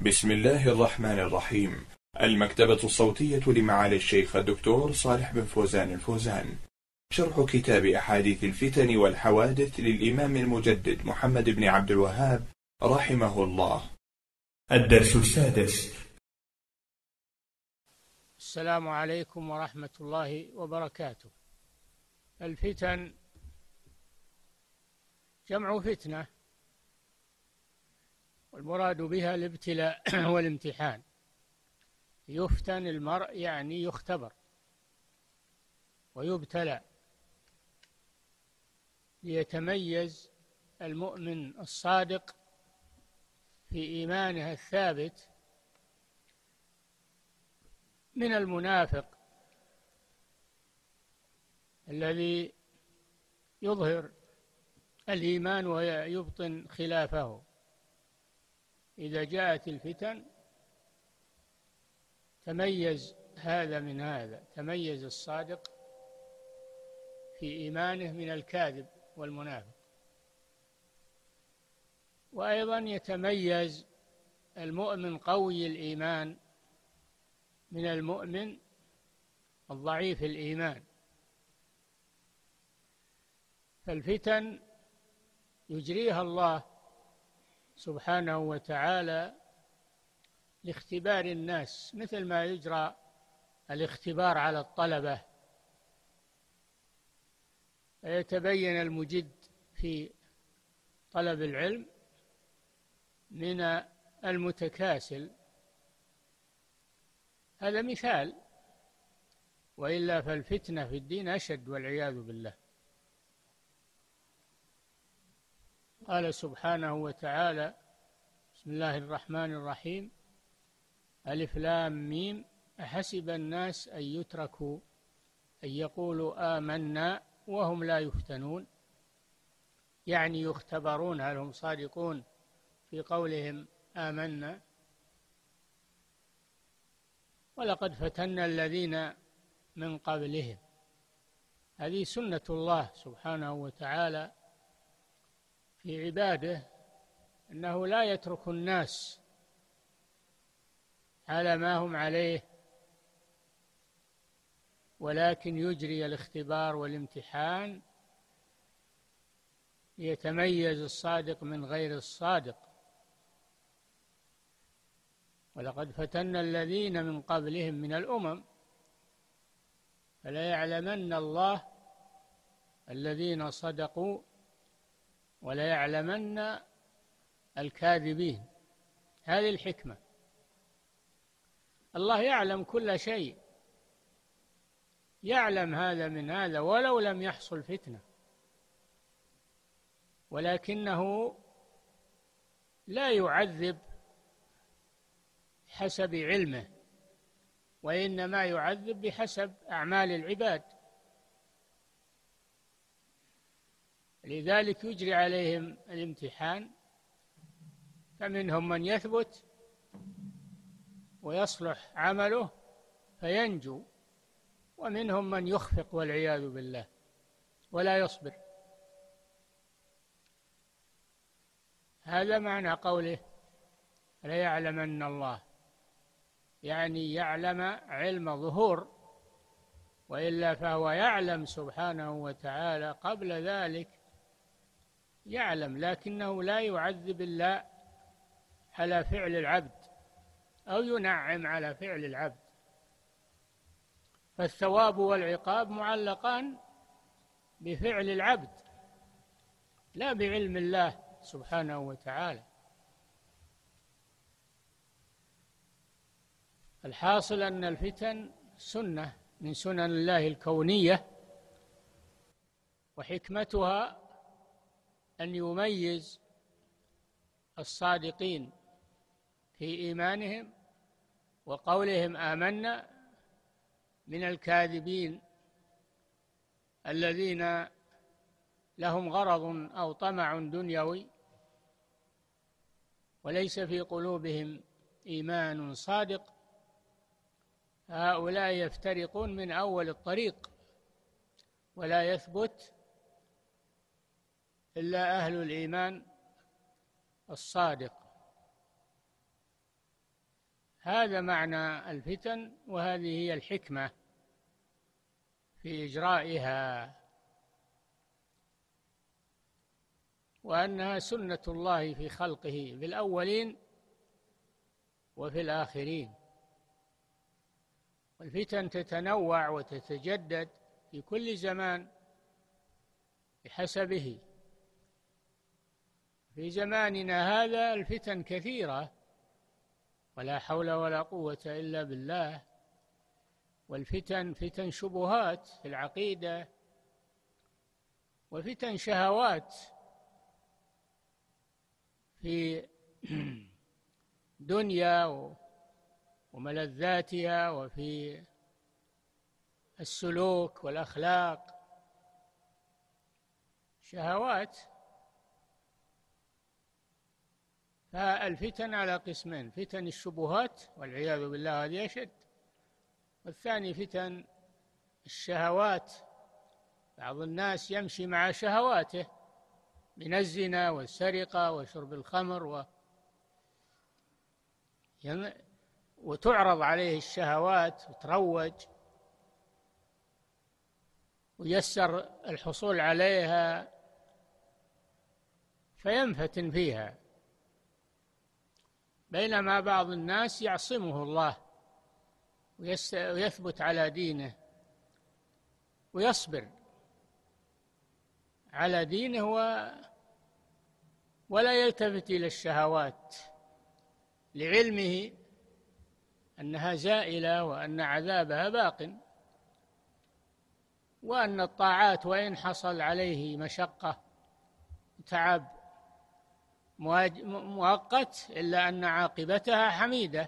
بسم الله الرحمن الرحيم. المكتبة الصوتية لمعالي الشيخ الدكتور صالح بن فوزان الفوزان. شرح كتاب أحاديث الفتن والحوادث للإمام المجدد محمد بن عبد الوهاب رحمه الله. الدرس السادس. السلام عليكم ورحمة الله وبركاته. الفتن جمع فتنة، والمراد بها الابتلاء والامتحان. يفتن المرء يعني يختبر ويبتلى، ليتميز المؤمن الصادق في إيمانه الثابت من المنافق الذي يظهر الإيمان ويبطن خلافه. إذا جاءت الفتن تميز هذا من هذا، تميز الصادق في إيمانه من الكاذب والمنافق. وأيضا يتميز المؤمن قوي الإيمان من المؤمن الضعيف الإيمان. فالفتن يجريها الله سبحانه وتعالى لاختبار الناس، مثل ما يجرى الاختبار على الطلبة، فيتبين المجد في طلب العلم من المتكاسل. هذا مثال، وإلا فالفتنة في الدين أشد والعياذ بالله. قال سبحانه وتعالى: بسم الله الرحمن الرحيم، ألف لام ميم، أحسب الناس أن يتركوا أن يقولوا آمنا وهم لا يفتنون، يعني يختبرون هل هم صادقون في قولهم آمنا. ولقد فتنا الذين من قبلهم. هذه سنة الله سبحانه وتعالى في عباده، أنه لا يترك الناس على ما هم عليه، ولكن يجري الاختبار والامتحان ليتميز الصادق من غير الصادق. ولقد فتنا الذين من قبلهم من الأمم فلا يعلمن الله الذين صدقوا ولا يعلمن الكاذبين. هذه الحكمة. الله يعلم كل شيء، يعلم هذا من هذا ولو لم يحصل فتنة، ولكنه لا يعذب حسب علمه، وإنما يعذب بحسب أعمال العباد. لذلك يجري عليهم الامتحان، فمنهم من يثبت ويصلح عمله فينجو، ومنهم من يخفق والعياذ بالله ولا يصبر. هذا معنى قوله لا يعلمن الله، يعني يعلم علم ظهور، وإلا فهو يعلم سبحانه وتعالى قبل ذلك، يعلم، لكنه لا يعذب إلا على فعل العبد أو ينعم على فعل العبد. فالثواب والعقاب معلقان بفعل العبد لا بعلم الله سبحانه وتعالى. الحاصل أن الفتن سنة من سنن الله الكونية، وحكمتها أن يميز الصادقين في إيمانهم وقولهم آمنا من الكاذبين الذين لهم غرض أو طمع دنيوي وليس في قلوبهم إيمان صادق. هؤلاء يفترقون من أول الطريق، ولا يثبت إلا أهل الإيمان الصادق. هذا معنى الفتن، وهذه هي الحكمة في إجرائها، وأنها سنة الله في خلقه في الأولين وفي الآخرين. والفتن تتنوع وتتجدد في كل زمان بحسبه. في زماننا هذا الفتن كثيرة، ولا حول ولا قوة إلا بالله. والفتن فتن شبهات في العقيدة، وفتن شهوات في دنيا وملذاتها، وفي السلوك والأخلاق، شهوات. فالفتن على قسمين: فتن الشبهات والعياذ بالله هذه أشد، والثاني فتن الشهوات. بعض الناس يمشي مع شهواته من الزنا والسرقة وشرب الخمر وتعرض عليه الشهوات وتروج ويسر الحصول عليها فينفتن فيها، بينما بعض الناس يعصمه الله ويثبت على دينه ويصبر على دينه ولا يلتفت إلى الشهوات، لعلمه أنها زائلة وأن عذابها باق، وأن الطاعات وإن حصل عليه مشقة وتعب مؤقت إلا أن عاقبتها حميدة،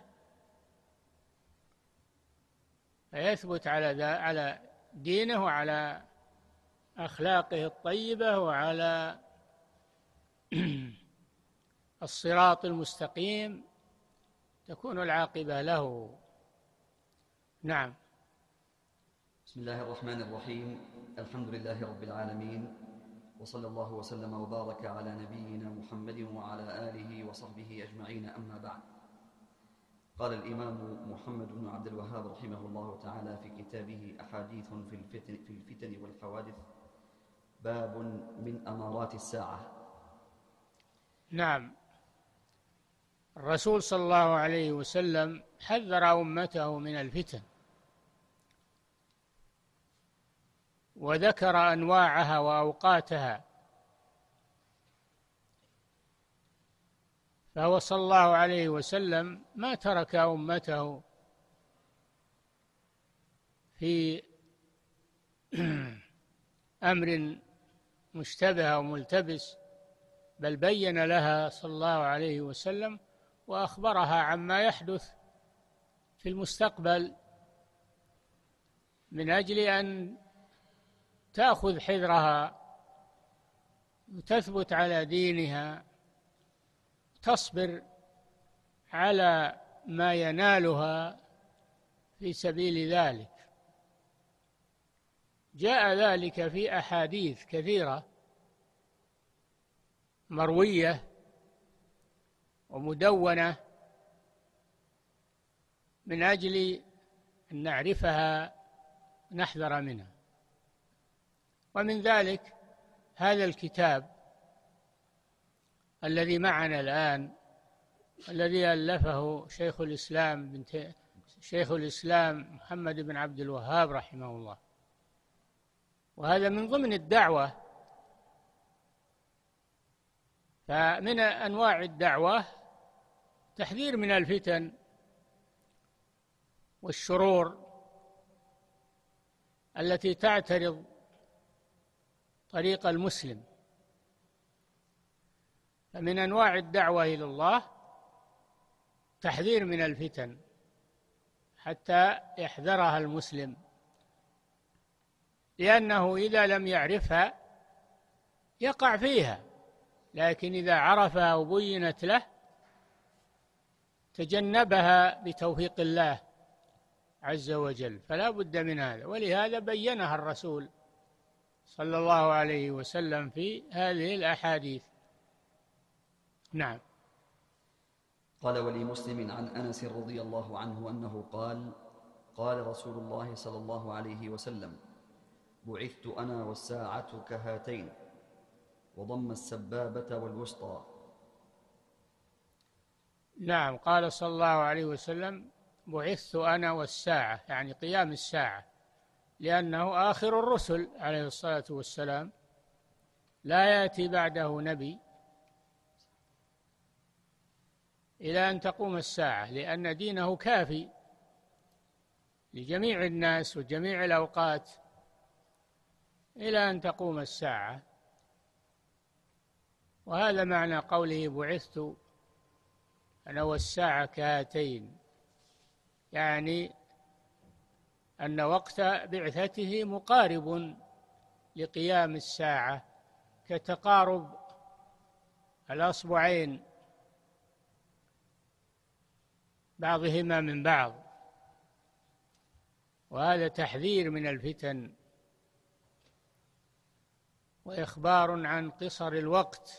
فيثبت على دينه وعلى أخلاقه الطيبة وعلى الصراط المستقيم، تكون العاقبة له. نعم. بسم الله الرحمن الرحيم. الحمد لله رب العالمين، وصلى الله وسلم وبارك على نبينا محمد وعلى آله وصحبه أجمعين، أما بعد. قال الإمام محمد بن عبد الوهاب رحمه الله تعالى في كتابه أحاديث في الفتن والحوادث: باب من أمارات الساعة. نعم. الرسول صلى الله عليه وسلم حذر أمته من الفتن، وذكر أنواعها وأوقاتها، فهو صلى الله عليه وسلم ما ترك أمته في أمر مشتبه أو ملتبس، بل بين لها صلى الله عليه وسلم وأخبرها عما يحدث في المستقبل، من أجل أن تأخذ حذرها وتثبت على دينها، تصبر على ما ينالها في سبيل ذلك. جاء ذلك في أحاديث كثيرة مروية ومدونة من أجل أن نعرفها ونحذر منها. ومن ذلك هذا الكتاب الذي معنا الآن، الذي ألفه شيخ الإسلام محمد بن عبد الوهاب رحمه الله. وهذا من ضمن الدعوة. فمن أنواع الدعوة تحذير من الفتن والشرور التي تعترض طريق المسلم. فمن أنواع الدعوة إلى الله تحذير من الفتن حتى يحذرها المسلم، لأنه إذا لم يعرفها يقع فيها، لكن إذا عرفها وبينت له تجنبها بتوفيق الله عز وجل. فلا بد من هذا، ولهذا بينها الرسول صلى الله عليه وسلم في هذه الأحاديث. نعم. قال ولمسلم عن أنس رضي الله عنه أنه قال: قال رسول الله صلى الله عليه وسلم: بعثت أنا والساعة كهاتين، وضم السبابة والوسطى. نعم، قال صلى الله عليه وسلم: بعثت أنا والساعة، يعني قيام الساعة، لأنه آخر الرسل عليه الصلاة والسلام، لا يأتي بعده نبي إلى أن تقوم الساعة، لأن دينه كافي لجميع الناس وجميع الأوقات إلى أن تقوم الساعة. وهذا معنى قوله: بعثت أنا والساعة كهاتين، يعني أن وقت بعثته مقارب لقيام الساعة كتقارب الأصبعين بعضهما من بعض. وهذا تحذير من الفتن وإخبار عن قصر الوقت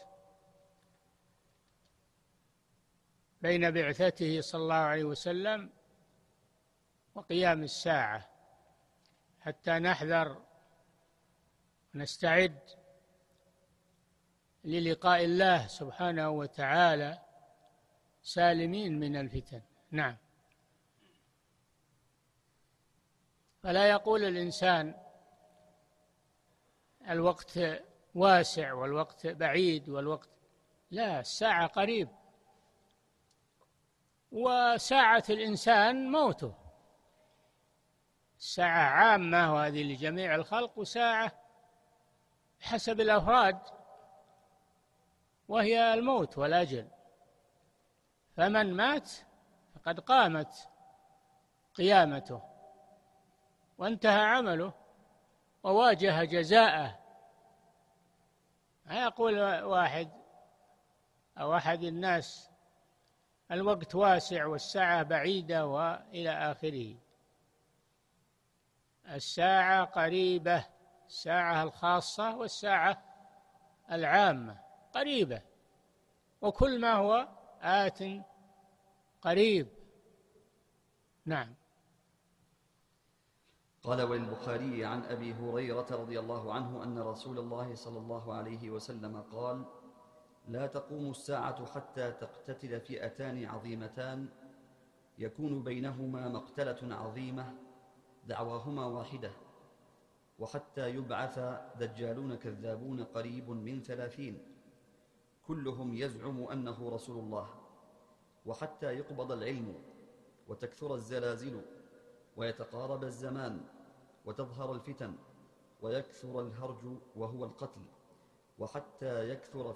بين بعثته صلى الله عليه وسلم وقيام الساعة، حتى نحذر ونستعد للقاء الله سبحانه وتعالى سالمين من الفتن. نعم. فلا يقول الإنسان الوقت واسع والوقت بعيد والوقت، لا، الساعة قريب، وساعة الإنسان موته. الساعة عامة وهذه لجميع الخلق، وساعة حسب الأفراد وهي الموت والأجل. فمن مات فقد قامت قيامته وانتهى عمله وواجه جزاءه. يقول واحد أو أحد الناس: الوقت واسع والساعة بعيدة وإلى آخره. الساعة قريبة، الساعة الخاصة والساعة العامة قريبة، وكل ما هو آت قريب. نعم. قال وللبخاري عن أبي هريرة رضي الله عنه أن رسول الله صلى الله عليه وسلم قال: لا تقوم الساعة حتى تقتتل فئتان عظيمتان يكون بينهما مقتلة عظيمة دعواهما واحدة، وحتى يبعث دجالون كذابون قريب من 30 كلهم يزعم أنه رسول الله، وحتى يقبض العلم وتكثر الزلازل ويتقارب الزمان وتظهر الفتن ويكثر الهرج وهو القتل، وحتى يكثر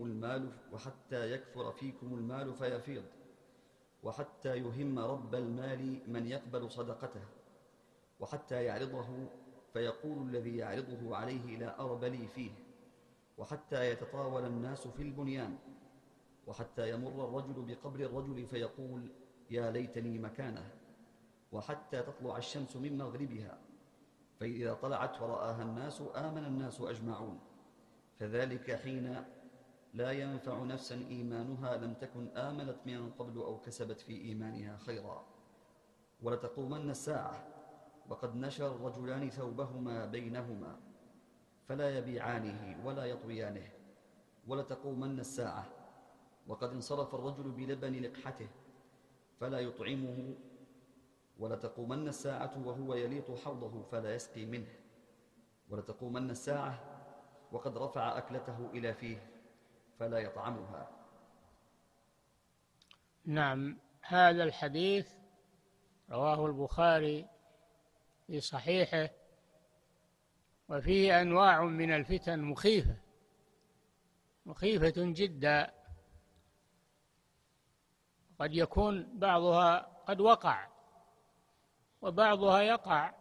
فيكم المال فيفيض، وحتى يهم رب المال من يقبل صدقته، وحتى يعرضه فيقول الذي يعرضه عليه: لا أرب لي فيه، وحتى يتطاول الناس في البنيان، وحتى يمر الرجل بقبر الرجل فيقول: يا ليتني مكانه، وحتى تطلع الشمس من مغربها، فإذا طلعت ورآها الناس آمن الناس أجمعون، فذلك حين لا ينفع نفسا إيمانها لم تكن آمنت من قبل أو كسبت في إيمانها خيرا. ولتقومن الساعة وقد نشر الرجلان ثوبهما بينهما فلا يبيعانه ولا يطويانه. ولتقومن الساعة وقد انصرف الرجل بلبن لقحته فلا يطعمه. ولتقومن الساعة وهو يليط حوضه فلا يسقي منه. ولتقومن الساعة وقد رفع أكلته إلى فيه فلا يطعمها. نعم. هذا الحديث رواه البخاري في صحيحه، وفيه أنواع من الفتن مخيفة جدا، قد يكون بعضها قد وقع وبعضها يقع،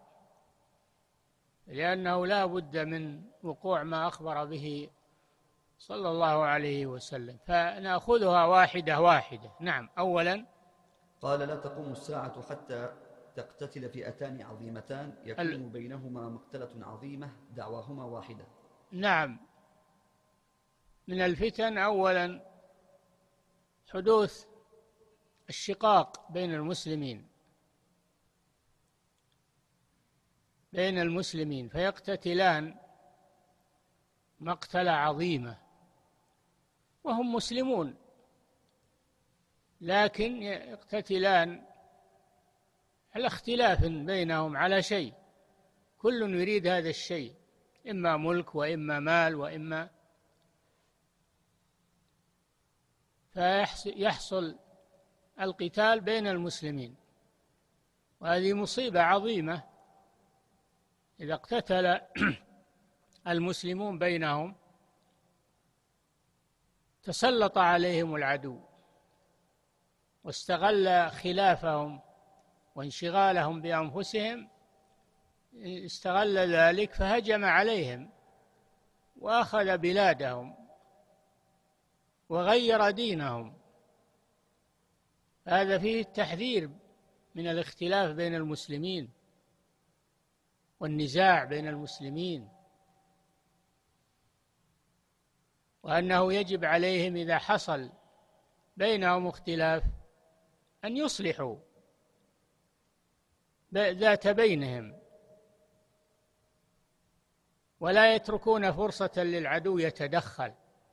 لأنه لا بد من وقوع ما أخبر به صلى الله عليه وسلم، فنأخذها واحدة واحدة. نعم. أولا قال: لا تقوم الساعة حتى تقتتل فئتان عظيمتان يكون بينهما مقتلة عظيمة دعواهما واحدة. نعم. من الفتن أولا حدوث الشقاق بين المسلمين فيقتتلان مقتلة عظيمة وهم مسلمون، لكن يقتتلان على اختلاف بينهم على شيء، كل يريد هذا الشيء، إما ملك وإما مال وإما، فيحصل القتال بين المسلمين، وهذه مصيبة عظيمة. إذا اقتتل المسلمون بينهم تسلط عليهم العدو واستغل خلافهم وانشغالهم بأنفسهم، استغل ذلك فهجم عليهم وأخذ بلادهم وغير دينهم. هذا فيه التحذير من الاختلاف بين المسلمين والنزاع بين المسلمين، وأنه يجب عليهم إذا حصل بينهم اختلاف أن يصلحوا ذات بينهم، ولا يتركون فرصة للعدو يتدخل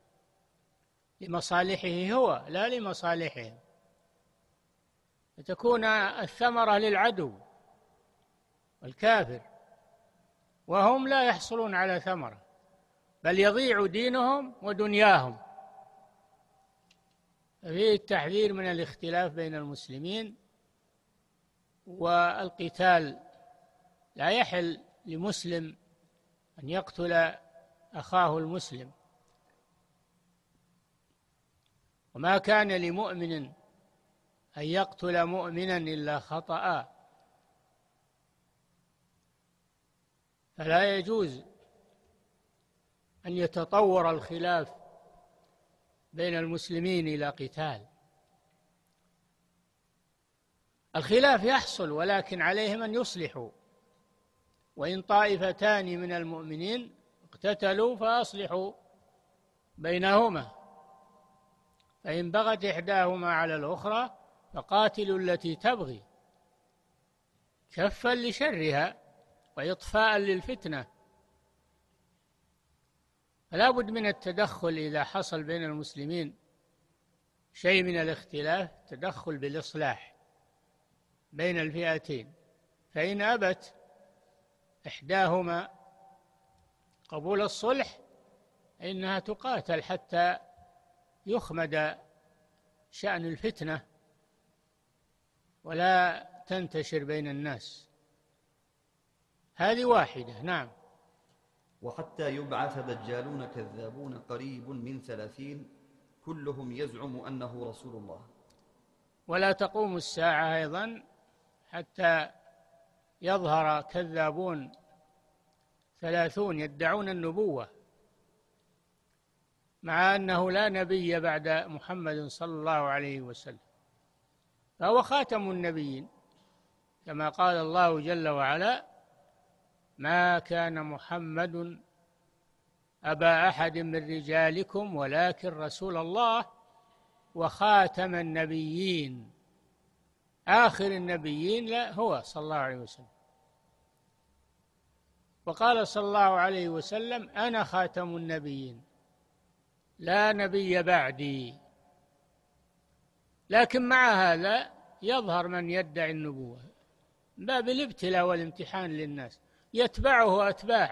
لمصالحه هو لا لمصالحهم، فتكون الثمرة للعدو والكافر، وهم لا يحصلون على ثمرة، بل يضيع دينهم ودنياهم. فيه التحذير من الاختلاف بين المسلمين والقتال. لا يحل لمسلم أن يقتل أخاه المسلم، وما كان لمؤمن أن يقتل مؤمنا إلا خطأ، فلا يجوز أن يتطور الخلاف بين المسلمين إلى قتال. الخلاف يحصل ولكن عليهم أن يصلحوا، وإن طائفتان من المؤمنين اقتتلوا فأصلحوا بينهما، فإن بغت إحداهما على الأخرى فقاتلوا التي تبغي كفا لشرها وإطفاء للفتنة. فلا بد من التدخل إذا حصل بين المسلمين شيء من الاختلاف، تدخل بالإصلاح بين الفئتين، فإن أبت إحداهما قبول الصلح إنها تقاتل حتى يخمد شأن الفتنة ولا تنتشر بين الناس. هذه واحدة. نعم. وحتى يبعث دجالون كذابون قريب من 30 كلهم يزعم أنه رسول الله. ولا تقوم الساعة أيضا حتى يظهر كذابون 30 يدعون النبوة، مع أنه لا نبي بعد محمد صلى الله عليه وسلم، فهو خاتم النبيين، كما قال الله جل وعلا: ما كان محمد أبا أحد من رجالكم ولكن رسول الله وخاتم النبيين. آخر النبيين لا هو صلى الله عليه وسلم. وقال صلى الله عليه وسلم: أنا خاتم النبيين لا نبي بعدي. لكن مع هذا يظهر من يدعي النبوة من باب الابتلاء والامتحان للناس، يتبعه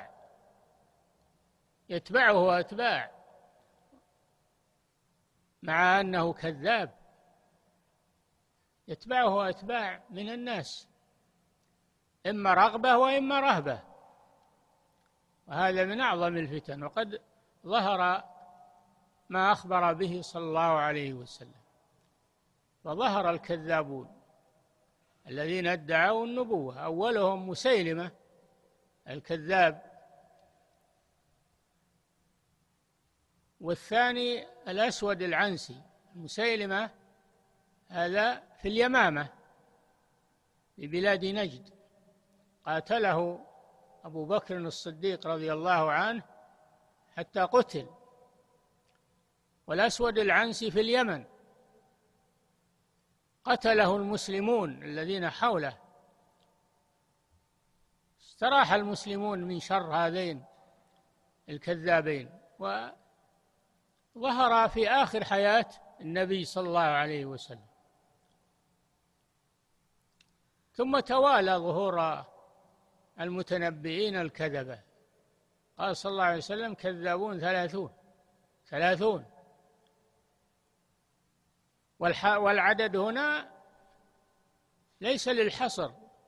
أتباع مع أنه كذاب، يتبعه أتباع من الناس، إما رغبة وإما رهبة، وهذا من أعظم الفتن. وقد ظهر ما أخبر به صلى الله عليه وسلم، وظهر الكذابون الذين ادعوا النبوة، أولهم مسيلمة الكذاب، والثاني الأسود العنسي. مسيلمة هذا في اليمامة في بلاد نجد، قاتله أبو بكر الصديق رضي الله عنه حتى قتل. والأسود العنسي في اليمن، قتله المسلمون الذين حوله، استراح المسلمون من شر هذين الكذابين، وظهر في آخر حياة النبي صلى الله عليه وسلم. ثم توالى ظهور المتنبئين الكذبة، قال صلى الله عليه وسلم: كذابون 30. والعدد هنا ليس للحصر،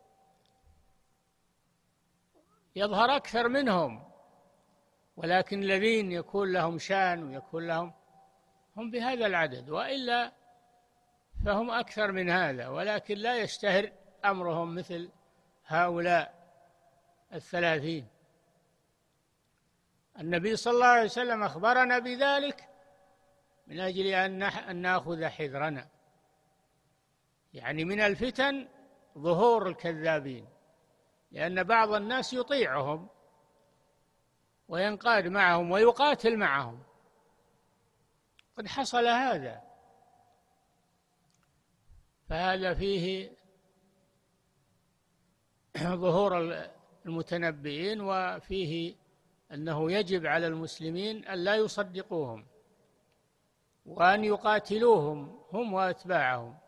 يظهر أكثر منهم، ولكن الذين يكون لهم شأن ويكون لهم هم بهذا العدد، وإلا فهم أكثر من هذا، ولكن لا يشتهر أمرهم مثل هؤلاء 30. النبي صلى الله عليه وسلم أخبرنا بذلك من أجل أن نأخذ حذرنا، يعني من الفتن ظهور الكذابين، لأن بعض الناس يطيعهم وينقاد معهم ويقاتل معهم، قد حصل هذا، فهذا فيه ظهور المتنبئين، وفيه أنه يجب على المسلمين أن لا يصدقوهم وأن يقاتلوهم هم وأتباعهم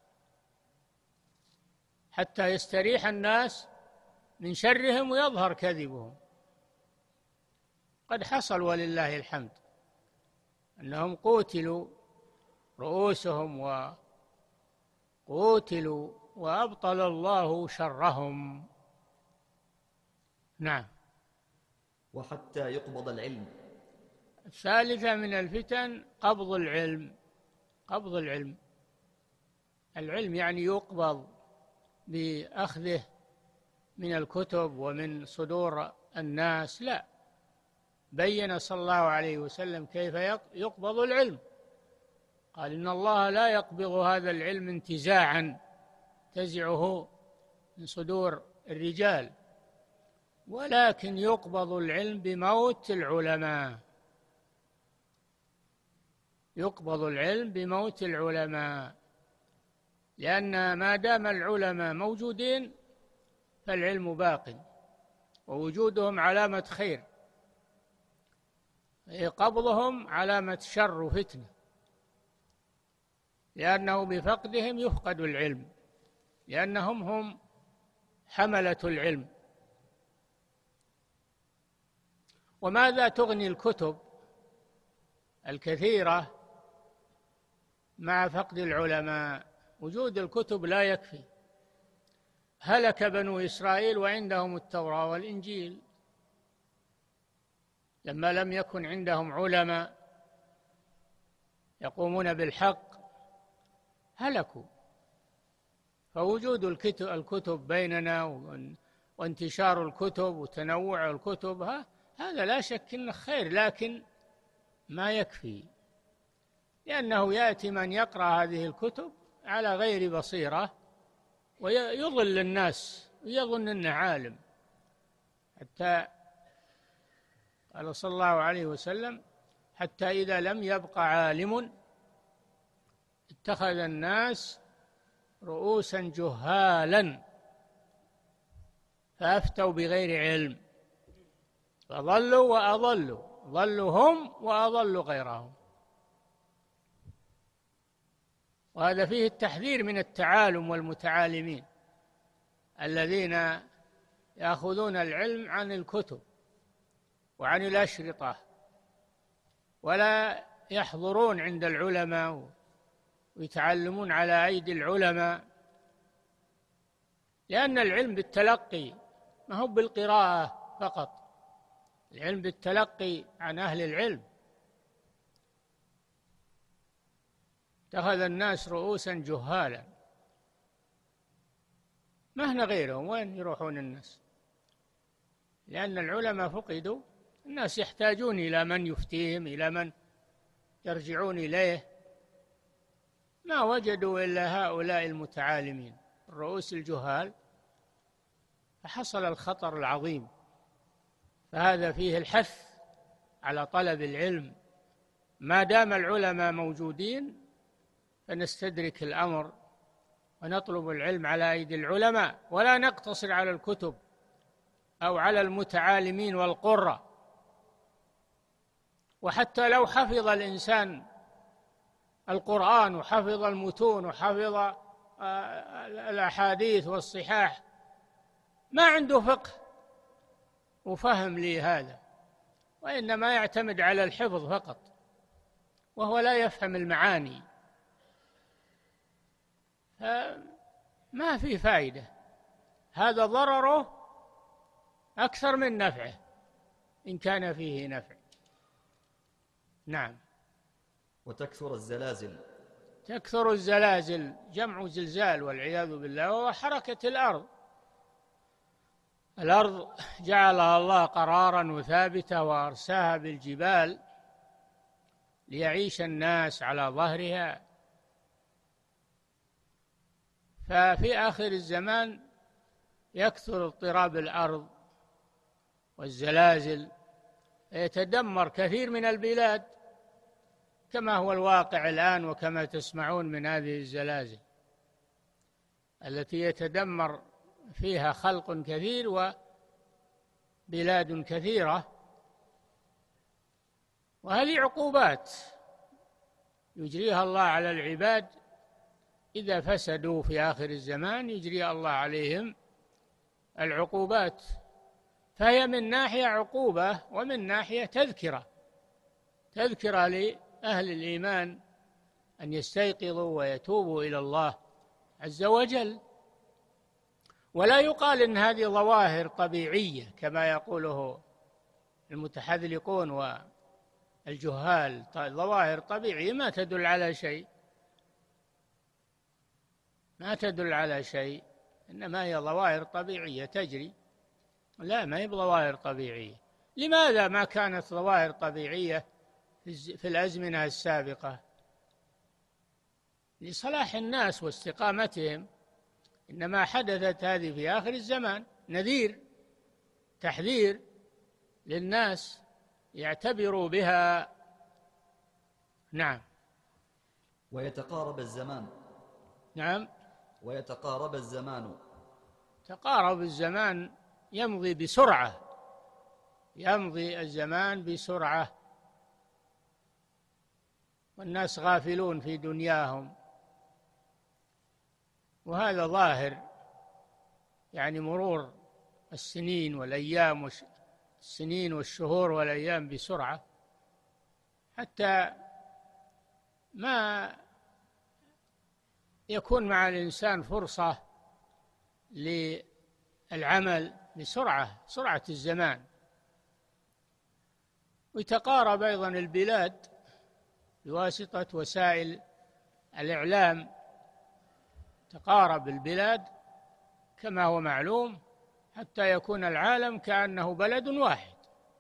حتى يستريح الناس من شرهم ويظهر كذبهم. قد حصل ولله الحمد أنهم قوتلوا رؤوسهم وقوتلوا وأبطل الله شرهم. نعم. وحتى يقبض العلم. الثالثة من الفتن قبض العلم. قبض العلم، العلم يعني يقبض بأخذه من الكتب ومن صدور الناس، لا، بين صلى الله عليه وسلم كيف يقبض العلم، قال: إن الله لا يقبض هذا العلم انتزاعا تزعه من صدور الرجال، ولكن يقبض العلم بموت العلماء. يقبض العلم بموت العلماء، لأن ما دام العلماء موجودين فالعلم باق، ووجودهم علامة خير، قبضهم علامة شر وفتنة، لأنه بفقدهم يفقد العلم، لأنهم هم حملة العلم. وماذا تغني الكتب الكثيرة مع فقد العلماء؟ وجود الكتب لا يكفي. هلك بنو إسرائيل وعندهم التوراة والإنجيل، لما لم يكن عندهم علماء يقومون بالحق هلكوا. فوجود الكتب بيننا وانتشار الكتب وتنوع الكتب هذا لا شك انه خير، لكن ما يكفي، لأنه يأتي من يقرأ هذه الكتب على غير بصيرة ويضل الناس ويظن أنه عالم، حتى قال صلى الله عليه وسلم: حتى إذا لم يبق عالم اتخذ الناس رؤوسا جهالا فأفتوا بغير علم فضلوا وأضلوا، ضلوا هم وأضلوا غيرهم. وهذا فيه التحذير من التعالم والمتعالمين الذين يأخذون العلم عن الكتب وعن الأشرطة، ولا يحضرون عند العلماء ويتعلمون على أيدي العلماء، لأن العلم بالتلقي ما هو بالقراءة فقط، العلم بالتلقي عن أهل العلم. اتخذ الناس رؤوسا جهالا، ما هنا غيرهم، وين يروحون الناس؟ لأن العلماء فقدوا، الناس يحتاجون إلى من يفتيهم، إلى من يرجعون إليه، ما وجدوا إلا هؤلاء المتعالمين الرؤوس الجهال، فحصل الخطر العظيم. فهذا فيه الحث على طلب العلم، ما دام العلماء موجودين فنستدرك الأمر ونطلب العلم على أيدي العلماء، ولا نقتصر على الكتب أو على المتعالمين والقراء. وحتى لو حفظ الإنسان القرآن وحفظ المتون وحفظ الأحاديث والصحاح، ما عنده فقه وفهم لهذا، وإنما يعتمد على الحفظ فقط، وهو لا يفهم المعاني، فما في فائدة. هذا ضرره أكثر من نفعه إن كان فيه نفع. نعم. وتكثر الزلازل. تكثر الزلازل جمع زلزال والعياذ بالله، وهو حركة الأرض. الأرض جعلها الله قرارا وثابتة وأرساها بالجبال ليعيش الناس على ظهرها. ففي آخر الزمان يكثر اضطراب الأرض والزلازل، يتدمر كثير من البلاد كما هو الواقع الآن، وكما تسمعون من هذه الزلازل التي يتدمر فيها خلق كثير وبلاد كثيرة. وهذه عقوبات يجريها الله على العباد إذا فسدوا في آخر الزمان، يجري الله عليهم العقوبات. فهي من ناحية عقوبة ومن ناحية تذكرة لأهل الإيمان أن يستيقظوا ويتوبوا إلى الله عز وجل. ولا يقال إن هذه ظواهر طبيعية كما يقوله المتحذلقون والجهال، ظواهر طبيعية ما تدل على شيء، ما تدل على شيء، إنما هي ظواهر طبيعية تجري. لا، ما هي ظواهر طبيعية. لماذا ما كانت ظواهر طبيعية في الأزمنة السابقة؟ لصلاح الناس واستقامتهم، إنما حدثت هذه في آخر الزمان نذير، تحذير للناس يعتبروا بها. نعم. ويتقارب الزمان. نعم. ويتقارب الزمان. تقارب الزمان، يمضي بسرعة، يمضي الزمان بسرعة، والناس غافلون في دنياهم. وهذا ظاهر، يعني مرور السنين والأيام، السنين والشهور والأيام بسرعة، حتى ما يكون مع الإنسان فرصة للعمل سرعة الزمان. ويتقارب أيضا البلاد بواسطة وسائل الإعلام، تقارب البلاد كما هو معلوم حتى يكون العالم كأنه بلد واحد،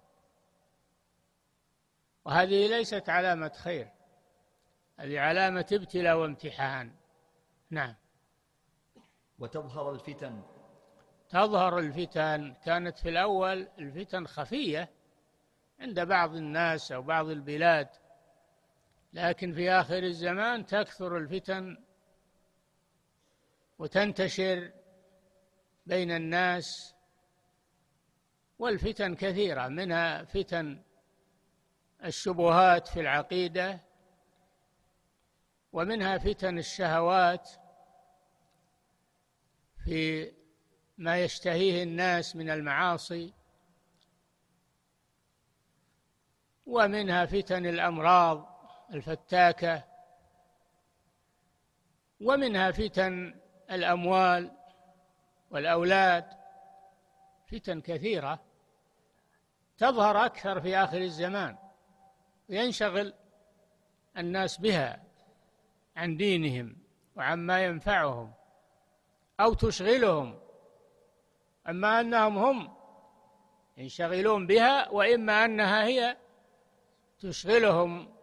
وهذه ليست علامة خير، هذه علامة ابتلاء وامتحان. نعم. وتظهر الفتن. تظهر الفتن. كانت في الأول الفتن خفية عند بعض الناس أو بعض البلاد، لكن في آخر الزمان تكثر الفتن وتنتشر بين الناس، والفتن كثيرة، منها فتن الشبهات في العقيدة، ومنها فتن الشهوات في ما يشتهيه الناس من المعاصي، ومنها فتن الأمراض الفتاكة، ومنها فتن الأموال والأولاد. فتن كثيرة تظهر أكثر في آخر الزمان، وينشغل الناس بها عن دينهم وعما ينفعهم، أو تشغلهم، أما أنهم هم ينشغلون بها، وإما أنها هي تشغلهم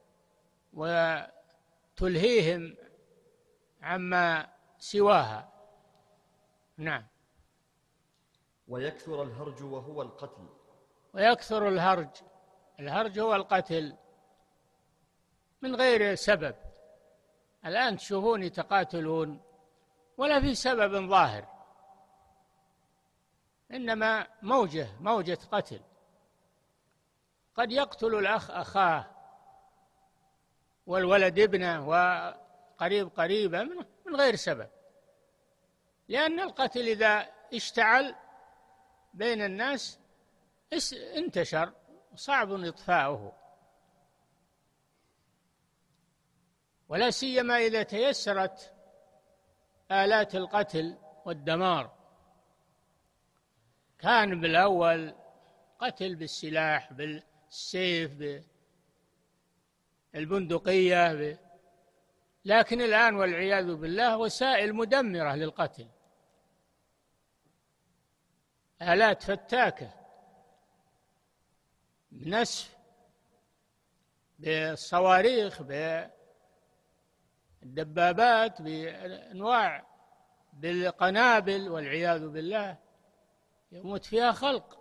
وتلهيهم عما سواها. نعم. ويكثر الهرج وهو القتل. ويكثر الهرج. الهرج هو القتل من غير سبب. الآن تشوفون يتقاتلون ولا في سبب ظاهر، إنما موجة قتل. قد يقتل الأخ أخاه والولد ابنه وقريب قريبه من غير سبب، لأن القتل إذا اشتعل بين الناس انتشر، صعب إطفاؤه، ولا سيما إذا تيسرت آلات القتل والدمار. كان بالأول قتل بالسلاح، بالسيف، بالبندقية، لكن الآن والعياذ بالله وسائل مدمرة للقتل، آلات فتاكة، بنسف، بالصواريخ، بالدبابات، بأنواع، بالقنابل، والعياذ بالله يموت فيها خلق.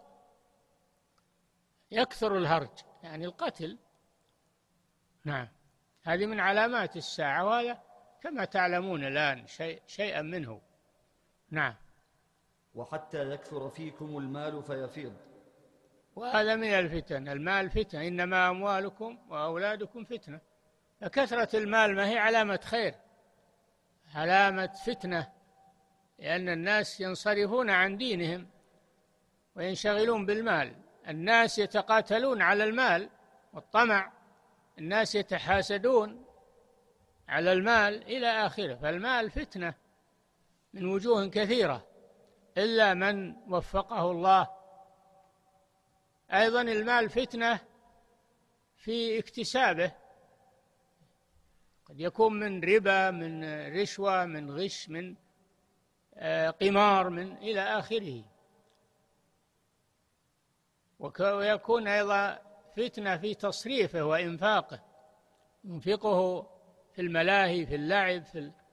يكثر الهرج، يعني القتل. نعم، هذه من علامات الساعة، وهذا كما تعلمون الآن شيئا منه. نعم. وحتى يكثر فيكم المال فيفيض. وهذا من الفتن، المال فتنة، إنما أموالكم وأولادكم فتنة. فكثرة المال ما هي علامة خير، علامة فتنة، لأن الناس ينصرفون عن دينهم وينشغلون بالمال. الناس يتقاتلون على المال والطمع، الناس يتحاسدون على المال إلى آخره. فالمال فتنة من وجوه كثيرة، إلا من وفقه الله. أيضا المال فتنة في اكتسابه، قد يكون من ربا، من رشوة، من غش، من قمار، من إلى آخره. ويكون أيضا فتنة في تصريفه وإنفاقه، ينفقه في الملاهي، في اللعب،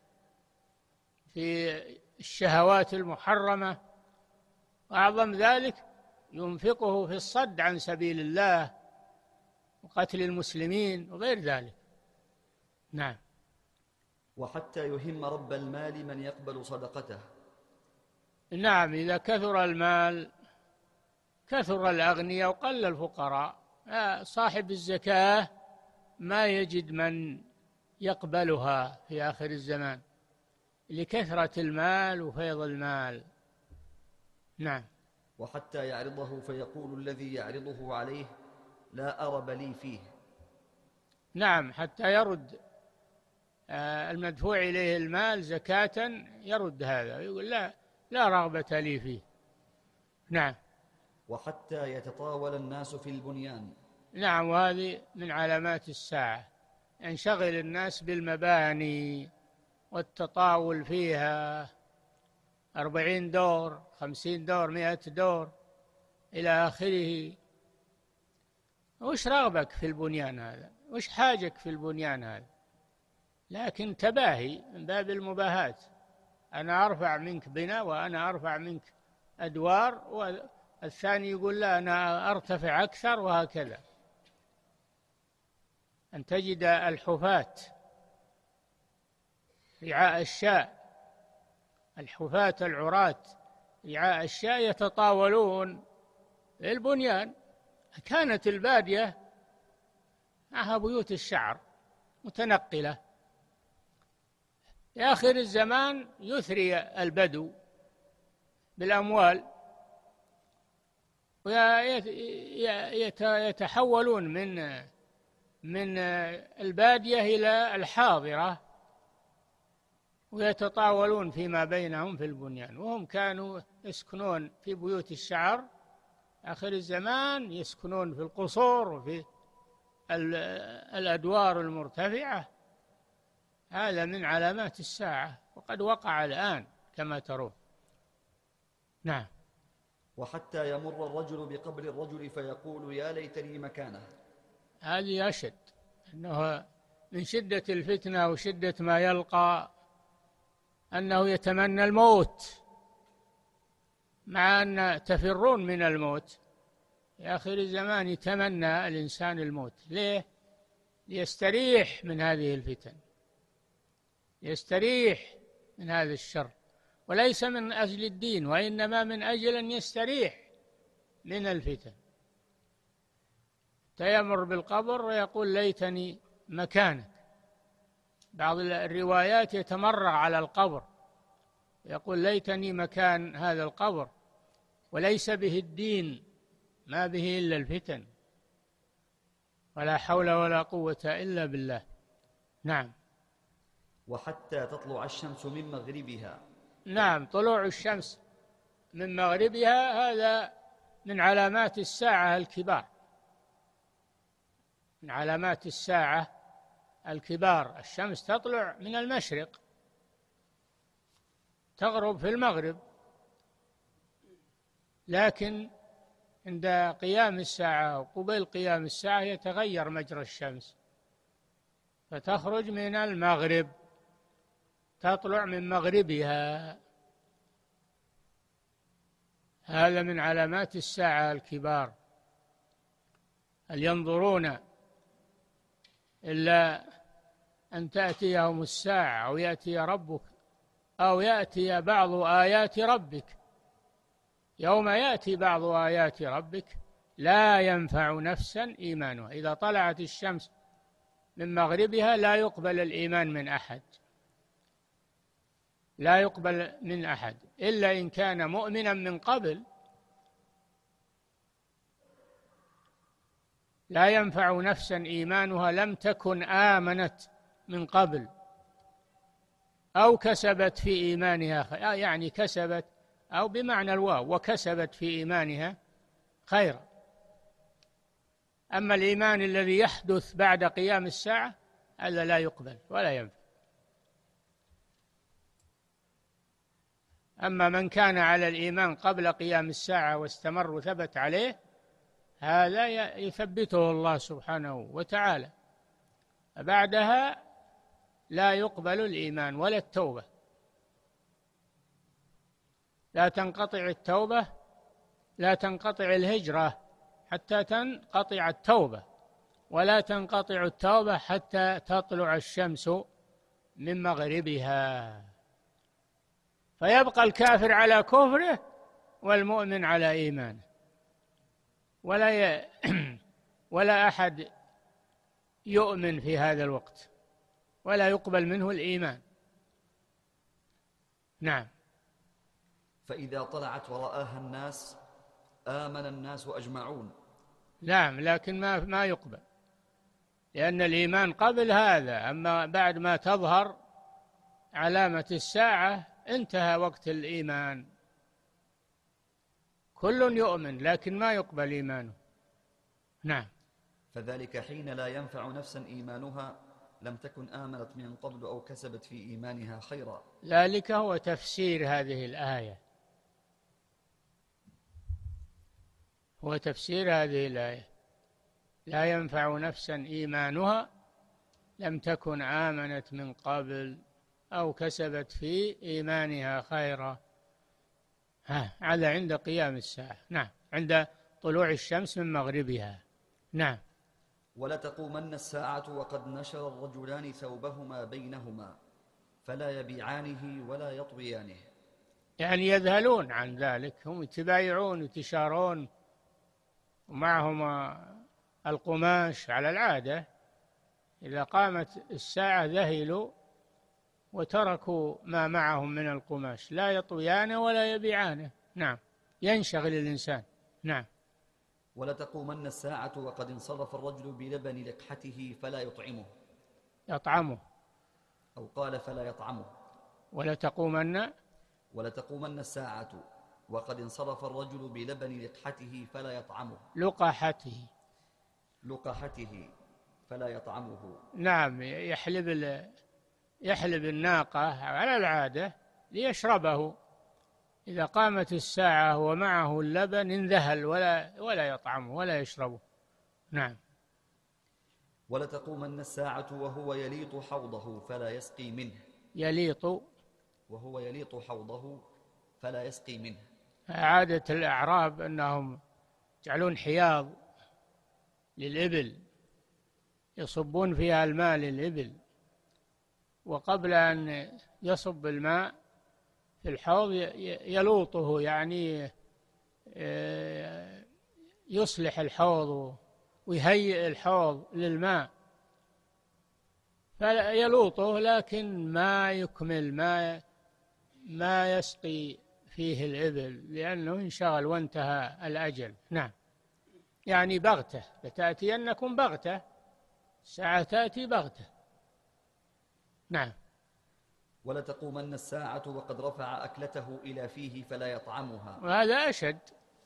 في الشهوات المحرمة، وأعظم ذلك ينفقه في الصد عن سبيل الله وقتل المسلمين وغير ذلك. نعم. وحتى يهم رب المال من يقبل صدقته. نعم، إذا كثر المال كثر الأغنياء وقل الفقراء. صاحب الزكاة ما يجد من يقبلها في آخر الزمان لكثرة المال وفيض المال. نعم. وحتى يعرضه فيقول الذي يعرضه عليه لا أرب لي فيه. نعم، حتى يرد المدفوع إليه المال زكاة، يرد هذا ويقول لا رغبة لي فيه. نعم. وحتى يتطاول الناس في البنيان. نعم، وهذه من علامات الساعة، ينشغل الناس بالمباني والتطاول فيها، 40 دور، 50 دور، 100 دور إلى آخره. وش رغبك في البنيان هذا؟ وش حاجك في البنيان هذا؟ لكن تباهي من باب المباهات، أنا أرفع منك بناء وأنا أرفع منك أدوار، والثاني يقول لا أنا أرتفع أكثر، وهكذا. أن تجد الحفاة رعاء الشاء، الحفاة العراة رعاء الشاء يتطاولون في البنيان. كانت البادية معها بيوت الشعر متنقلة، في آخر الزمان يثري البدو بالأموال ويتحولون من البادية إلى الحاضرة، ويتطاولون فيما بينهم في البنيان، وهم كانوا يسكنون في بيوت الشعر. آخر الزمان يسكنون في القصور وفي الأدوار المرتفعة. هذا من علامات الساعة، وقد وقع الآن كما ترون. نعم. وحتى يمر الرجل بقبر الرجل فيقول يا ليتني مكانه. هذه أشد، أنه من شدة الفتنة وشدة ما يلقى أنه يتمنى الموت، مع أن تفرون من الموت. في آخر الزمان يتمنى الإنسان الموت. ليه؟ ليستريح من هذه الفتن، يستريح من هذا الشر، وليس من أجل الدين، وإنما من أجل أن يستريح من الفتن. يمر بالقبر ويقول ليتني مكانك. بعض الروايات يتمرغ على القبر، يقول ليتني مكان هذا القبر، وليس به الدين، ما به إلا الفتن، ولا حول ولا قوة إلا بالله. نعم. وحتى تطلع الشمس من مغربها. نعم، طلوع الشمس من مغربها هذا من علامات الساعة الكبار، من علامات الساعة الكبار. الشمس تطلع من المشرق تغرب في المغرب، لكن عند قيام الساعة وقبيل قيام الساعة يتغير مجرى الشمس، فتخرج من المغرب، تطلع من مغربها. هذا من علامات الساعة الكبار. هل ينظرون إلا أن تأتيهم الساعة أو يأتي ربك أو يأتي بعض آيات ربك. يوم يأتي بعض آيات ربك لا ينفع نفسا إيمانها. إذا طلعت الشمس من مغربها لا يقبل الإيمان من أحد، لا يقبل من أحد إلا إن كان مؤمنا من قبل. لا ينفع نفسا إيمانها لم تكن آمنت من قبل أو كسبت في إيمانها يعني كسبت أو بمعنى الواو، وكسبت في إيمانها خيرا. أما الإيمان الذي يحدث بعد قيام الساعة هذا لا يقبل ولا ينفع. أما من كان على الإيمان قبل قيام الساعة واستمر وثبت عليه هذا يثبته الله سبحانه وتعالى، بعدها لا يقبل الإيمان ولا التوبة. لا تنقطع التوبة، لا تنقطع الهجرة حتى تنقطع التوبة، ولا تنقطع التوبة حتى تطلع الشمس من مغربها، فيبقى الكافر على كفره والمؤمن على إيمانه، ولا أحد يؤمن في هذا الوقت ولا يقبل منه الإيمان. نعم. فإذا طلعت ورآها الناس آمن الناس أجمعون. نعم، لكن ما يقبل، لأن الإيمان قبل هذا. أما بعد ما تظهر علامة الساعة انتهى وقت الإيمان. كل يؤمن لكن ما يقبل إيمانه. نعم. فذلك حين لا ينفع نفسا إيمانها لم تكن آمنت من قبل أو كسبت في إيمانها خيرا. ذلك هو تفسير هذه الآية، هو تفسير هذه الآية. لا ينفع نفسا إيمانها لم تكن آمنت من قبل أو كسبت في إيمانها خيرا. هذا عند قيام الساعة. نعم، عند طلوع الشمس من مغربها. نعم. ولتقومن الساعة وقد نشر الرجلان ثوبهما بينهما فلا يبيعانه ولا يطويانه. يعني يذهلون عن ذلك، هم يتبايعون ويتشارون ومعهم القماش على العادة. إذا قامت الساعة ذهلوا وتركوا ما معهم من القماش، لا يطويانه ولا يبيعانه. نعم، ينشغل الإنسان. نعم. ولتقومن الساعة وقد انصرف الرجل بلبن لقحته فلا يطعمه، أو قال فلا يطعمه. ولتقومن الساعة وقد انصرف الرجل بلبن لقحته فلا يطعمه. لقحته فلا يطعمه. نعم، يحلب الناقة على العادة ليشربه. إذا قامت الساعة ومعه اللبن انذهل ولا يطعمه ولا يشربه. نعم. ولتقومن الساعة وهو يليط حوضه فلا يسقي منه. وهو يليط حوضه فلا يسقي منه. عادة الأعراب أنهم يجعلون حياض للإبل يصبون فيها الماء للإبل، وقبل أن يصب الماء في الحوض يلوطه، يعني يصلح الحوض ويهيئ الحوض للماء، فيلوطه لكن ما يكمل ما يسقي فيه الإبل، لأنه انشغل وانتهى الأجل. نعم، يعني بغتة، لتأتينكم بغتة، الساعة تأتي بغتة. نعم. ولتقومن الساعة وقد رفع أكلته إلى فيه فلا يطعمها. وهذا أشد،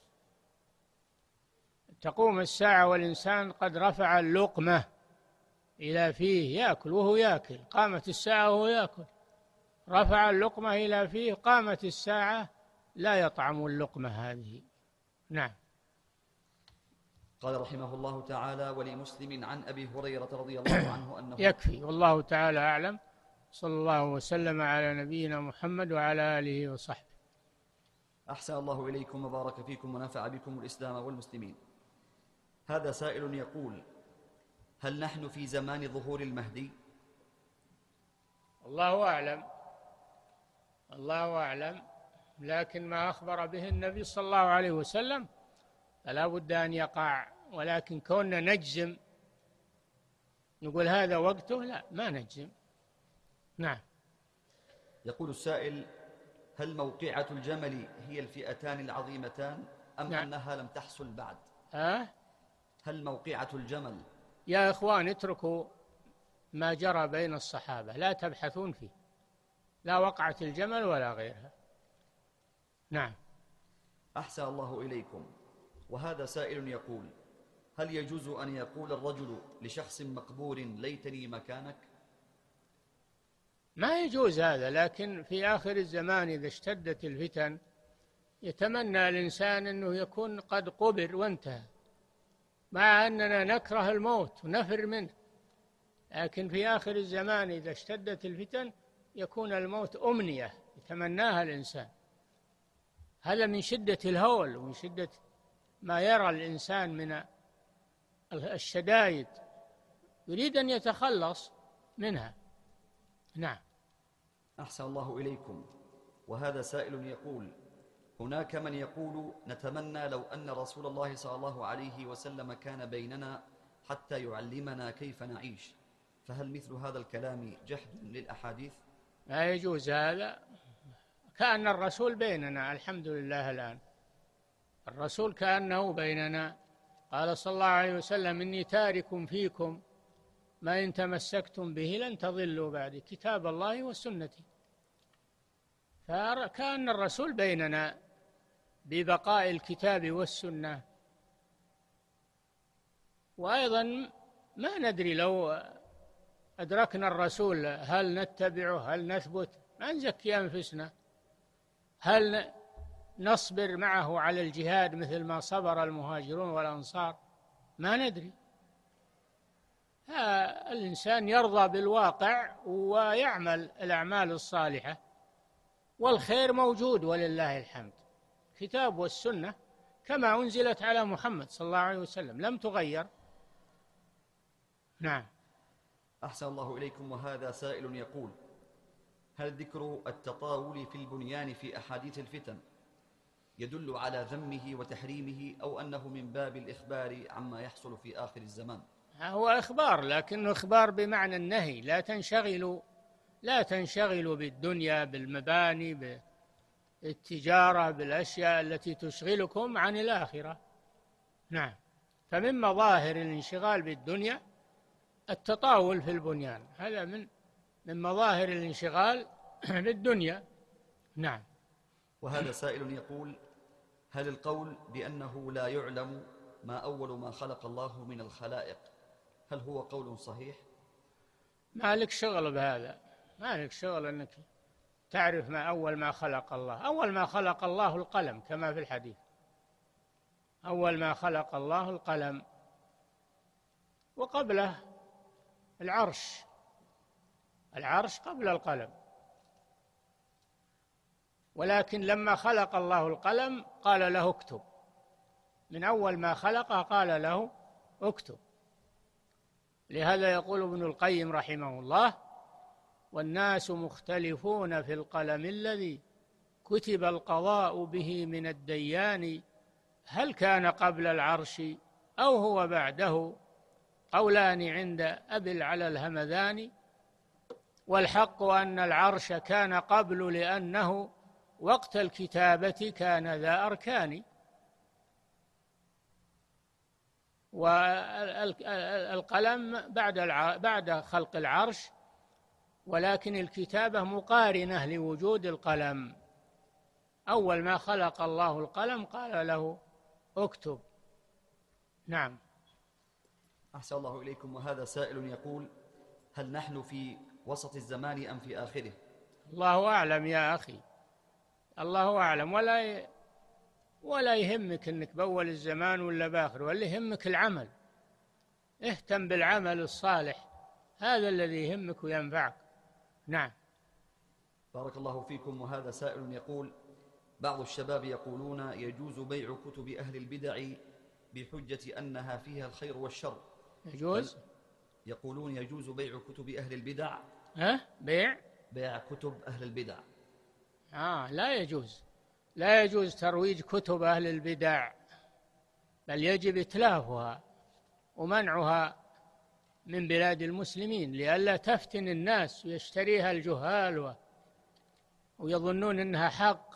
تقوم الساعة والإنسان قد رفع اللقمة إلى فيه يأكل وهو يأكل، قامت الساعة وهو يأكل، رفع اللقمة إلى فيه، قامت الساعة لا يطعم اللقمة هذه. نعم. قال رحمه الله تعالى: ولمسلم عن أبي هريرة رضي الله عنه أنه يكفي، والله تعالى أعلم، صلى الله وسلم على نبينا محمد وعلى آله وصحبه. أحسن الله إليكم وبارك فيكم ونفع بكم الإسلام والمسلمين. هذا سائل يقول: هل نحن في زمان ظهور المهدي؟ الله أعلم، الله أعلم، لكن ما أخبر به النبي صلى الله عليه وسلم فلا بد أن يقع، ولكن كوننا نجزم نقول هذا وقته، لا، ما نجزم. نعم. يقول السائل: هل موقعة الجمل هي الفئتان العظيمتان أم نعم. أنها لم تحصل بعد؟ هل موقعة الجمل؟ يا إخوان، اتركوا ما جرى بين الصحابة، لا تبحثون فيه، لا وقعة الجمل ولا غيرها. نعم. أحسن الله إليكم. وهذا سائل يقول: هل يجوز أن يقول الرجل لشخص مقبور ليتني مكانك؟ ما يجوز هذا، لكن في آخر الزمان إذا اشتدت الفتن يتمنى الإنسان أنه يكون قد قبر وانتهى، مع أننا نكره الموت ونفر منه، لكن في آخر الزمان إذا اشتدت الفتن يكون الموت أمنية يتمناها الإنسان. هذا من شدة الهول ومن شدة ما يرى الإنسان من الشدائد، يريد أن يتخلص منها. نعم. أحسن الله إليكم. وهذا سائل يقول: هناك من يقول نتمنى لو أن رسول الله صلى الله عليه وسلم كان بيننا حتى يعلمنا كيف نعيش، فهل مثل هذا الكلام جحد للأحاديث؟ لا يجوز هذا، كأن الرسول بيننا، الحمد لله الآن الرسول كأنه بيننا، قال صلى الله عليه وسلم: إني تارك فيكم ما إن تمسكتم به لن تضلوا بعد، كتاب الله وسنتي. فكأن الرسول بيننا ببقاء الكتاب والسنة. وأيضا ما ندري لو أدركنا الرسول هل نتبعه، هل نثبت، ما نزكي أنفسنا، هل نصبر معه على الجهاد مثل ما صبر المهاجرون والأنصار، ما ندري. الإنسان يرضى بالواقع ويعمل الأعمال الصالحة، والخير موجود ولله الحمد، الكتاب والسنة كما أنزلت على محمد صلى الله عليه وسلم لم تغير. نعم. أحسن الله إليكم. وهذا سائل يقول: هل ذكر التطاول في البنيان في أحاديث الفتن يدل على ذمه وتحريمه، أو أنه من باب الإخبار عما يحصل في آخر الزمان؟ هو إخبار، لكنه إخبار بمعنى النهي، لا تنشغلوا بالدنيا، بالمباني، بالتجارة، بالأشياء التي تشغلكم عن الآخرة. نعم. فمن مظاهر الانشغال بالدنيا التطاول في البنيان، هذا من مظاهر الانشغال بالدنيا. نعم. وهذا سائل يقول: هل القول بأنه لا يعلم ما أول ما خلق الله من الخلائق هل هو قول صحيح؟ ما لك شغل بهذا، ما لك شغل أنك تعرف ما أول ما خلق الله. أول ما خلق الله القلم كما في الحديث، أول ما خلق الله القلم، وقبله العرش قبل القلم. ولكن لما خلق الله القلم قال له اكتب، من أول ما خلقه قال له اكتب. لهذا يقول ابن القيم رحمه الله: والناس مختلفون في القلم الذي كتب القضاء به من الديان، هل كان قبل العرش أو هو بعده؟ قولان عند أبي العلا الهمذان، والحق أن العرش كان قبل، لأنه وقت الكتابة كان ذا أركان. والقلم بعد خلق العرش، ولكن الكتابة مقارنة لوجود القلم. أول ما خلق الله القلم قال له اكتب. نعم. أحسن الله إليكم. وهذا سائل يقول: هل نحن في وسط الزمان أم في آخره؟ الله أعلم يا أخي، الله أعلم. ولا يهمك أنك بأول الزمان ولا بآخر، ولا يهمك العمل. اهتم بالعمل الصالح، هذا الذي يهمك وينفعك. نعم. بارك الله فيكم. وهذا سائل يقول: بعض الشباب يقولون يجوز بيع كتب أهل البدع بحجة أنها فيها الخير والشر. يجوز؟ يقولون يجوز بيع كتب أهل البدع. بيع كتب أهل البدع. لا يجوز، لا يجوز ترويج كتب أهل البدع، بل يجب إتلافها ومنعها من بلاد المسلمين، لئلا تفتن الناس ويشتريها الجهال ويظنون أنها حق،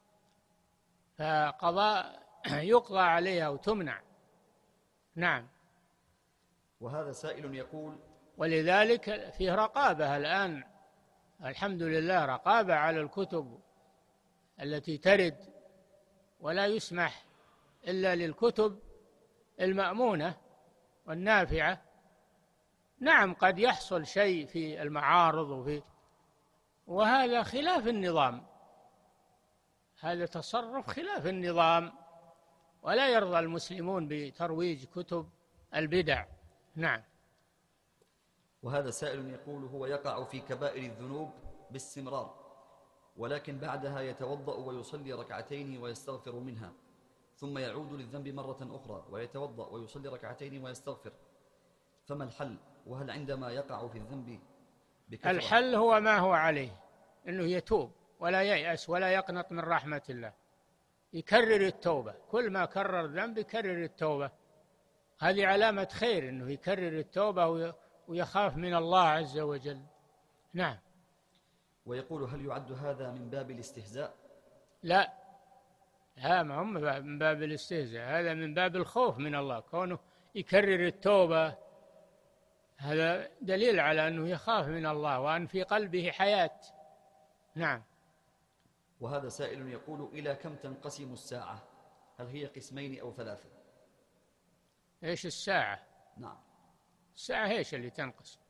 يقضى عليها وتمنع. نعم. وهذا سائل يقول: ولذلك فيه رقابة الآن، الحمد لله، رقابة على الكتب التي ترد، ولا يسمح إلا للكتب المأمونة والنافعة. نعم، قد يحصل شيء في المعارض وهذا خلاف النظام، هذا تصرف خلاف النظام، ولا يرضى المسلمون بترويج كتب البدع. نعم. وهذا سائل يقول: هو يقع في كبائر الذنوب باستمرار، ولكن بعدها يتوضأ ويصلي ركعتين ويستغفر منها، ثم يعود للذنب مرة أخرى ويتوضأ ويصلي ركعتين ويستغفر، فما الحل؟ وهل عندما يقع في الذنب بكثرة؟ الحل هو ما هو عليه، أنه يتوب ولا ييأس ولا يقنط من رحمة الله، يكرر التوبة، كل ما كرر ذنب يكرر التوبة. هذه علامة خير، أنه يكرر التوبة ويخاف من الله عز وجل. نعم. ويقول: هل يعد هذا من باب الاستهزاء؟ لا، ما هم من باب الاستهزاء، هذا من باب الخوف من الله، كونه يكرر التوبة هذا دليل على أنه يخاف من الله وأن في قلبه حياة. نعم. وهذا سائل يقول: إلى كم تنقسم الساعة؟ هل هي قسمين أو ثلاثة؟ إيش الساعة؟ نعم، الساعة إيش اللي تنقسم؟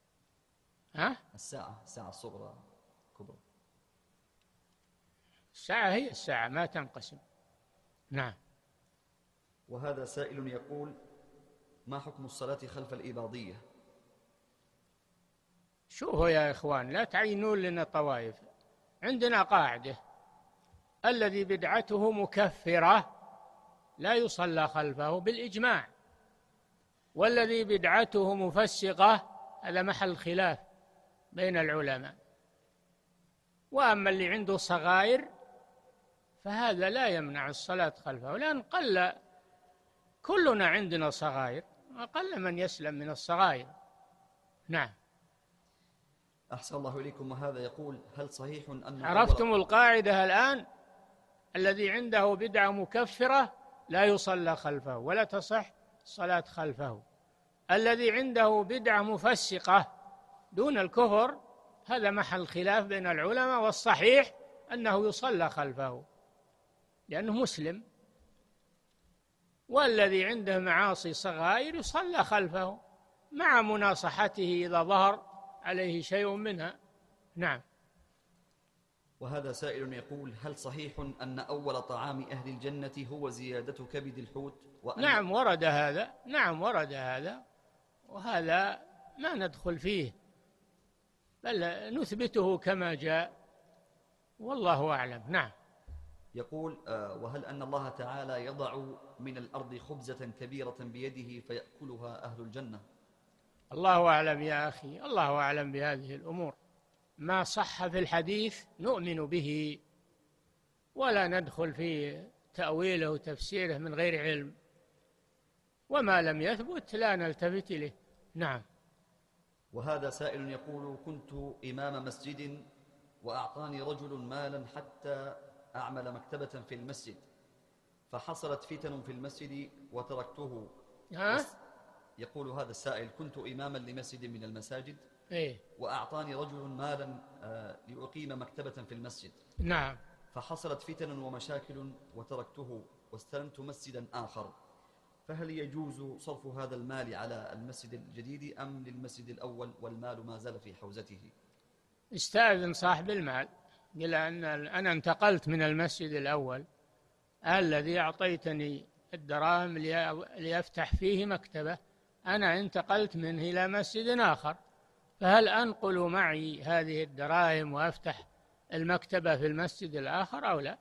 الساعة الصغرى كبرى. الساعة هي الساعة، ما تنقسم. نعم. وهذا سائل يقول: ما حكم الصلاة خلف الإباضية؟ شوفوا يا إخوان، لا تعينون لنا طوائف. عندنا قاعدة: الذي بدعته مكفرة لا يصلى خلفه بالإجماع، والذي بدعته مفسقة هذا محل خلاف بين العلماء. وأما اللي عنده صغائر فهذا لا يمنع الصلاة خلفه، لأن كلنا عندنا صغائر، أقل من يسلم من الصغائر. نعم. أحسن الله إليكم. وهذا يقول: هل صحيح أن عرفتم القاعدة الآن؟ الذي عنده بدعة مكفرة لا يصلى خلفه ولا تصح الصلاة خلفه. الذي عنده بدعة مفسقة دون الكفر هذا محل خلاف بين العلماء، والصحيح أنه يصلى خلفه لأنه مسلم. والذي عنده معاصي صغائر يصلى خلفه مع مناصحته إذا ظهر عليه شيء منها. نعم. وهذا سائل يقول: هل صحيح أن أول طعام أهل الجنة هو زيادة كبد الحوت؟ نعم ورد هذا، نعم ورد هذا، وهذا ما ندخل فيه، بل نثبته كما جاء، والله أعلم. نعم. يقول: وهل أن الله تعالى يضع من الأرض خبزة كبيرة بيده فيأكلها أهل الجنة؟ الله أعلم يا أخي، الله أعلم بهذه الأمور. ما صح في الحديث نؤمن به، ولا ندخل في تأويله وتفسيره من غير علم، وما لم يثبت لا نلتفت إليه. نعم. وهذا سائل يقول: كنت إمام مسجد وأعطاني رجل مالا حتى أعمل مكتبة في المسجد، فحصلت فتن في المسجد وتركته. يقول هذا السائل: كنت إماما لمسجد من المساجد وأعطاني رجل مالا لأقيم مكتبة في المسجد. نعم. فحصلت فتن ومشاكل وتركته واستلمت مسجدا آخر، فهل يجوز صرف هذا المال على المسجد الجديد أم للمسجد الأول والمال ما زال في حوزته؟ استأذن صاحب المال، قل أنا انتقلت من المسجد الأول الذي أعطيتني الدراهم ليفتح فيه مكتبة، أنا انتقلت منه إلى مسجد آخر، فهل أنقل معي هذه الدراهم وأفتح المكتبة في المسجد الآخر أو لا؟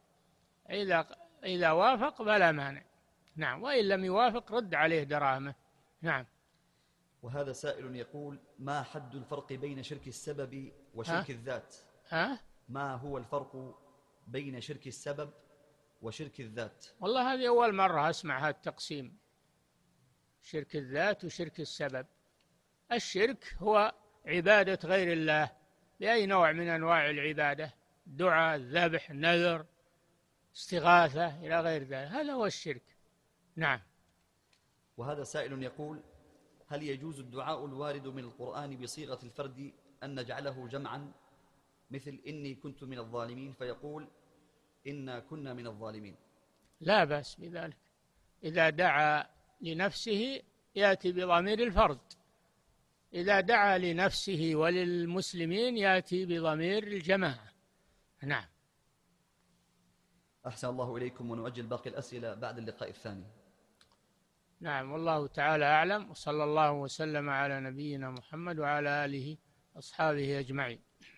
إذا وافق فلا مانع. نعم. وإن لم يوافق رد عليه دراهمه. نعم. وهذا سائل يقول: ما حد الفرق بين شرك السبب وشرك الذات؟ ما هو الفرق بين شرك السبب وشرك الذات؟ والله هذه أول مرة أسمع هذا التقسيم، شرك الذات وشرك السبب. الشرك هو عبادة غير الله بأي نوع من أنواع العبادة، دعاء، الذبح، النذر، استغاثة إلى غير ذلك، هذا هو الشرك. نعم. وهذا سائل يقول: هل يجوز الدعاء الوارد من القرآن بصيغة الفرد أن نجعله جمعا، مثل إني كنت من الظالمين فيقول إنا كنا من الظالمين؟ لا بأس بذلك، إذا دعا لنفسه يأتي بضمير الفرد، إذا دعا لنفسه وللمسلمين يأتي بضمير الجماعة. نعم. أحسن الله إليكم، ونؤجل باقي الأسئلة بعد اللقاء الثاني. نعم. والله تعالى أعلم، وصلى الله وسلم على نبينا محمد وعلى آله وأصحابه أجمعين.